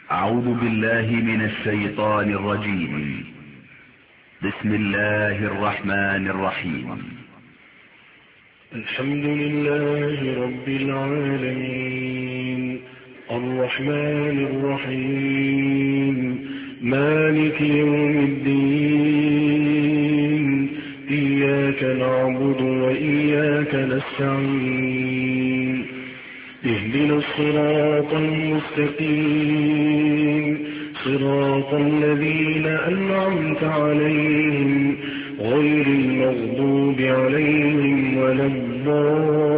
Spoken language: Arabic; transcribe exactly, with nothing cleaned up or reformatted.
أعوذ بالله من الشيطان الرجيم. بسم الله الرحمن الرحيم. الحمد لله رب العالمين الرحمن الرحيم مالك يوم الدين إياك نعبد وإياك نستعين اهدنا الصراط المستقيم صراط الذين أنعمت عليهم غير المغضوب عليهم ولا الضالين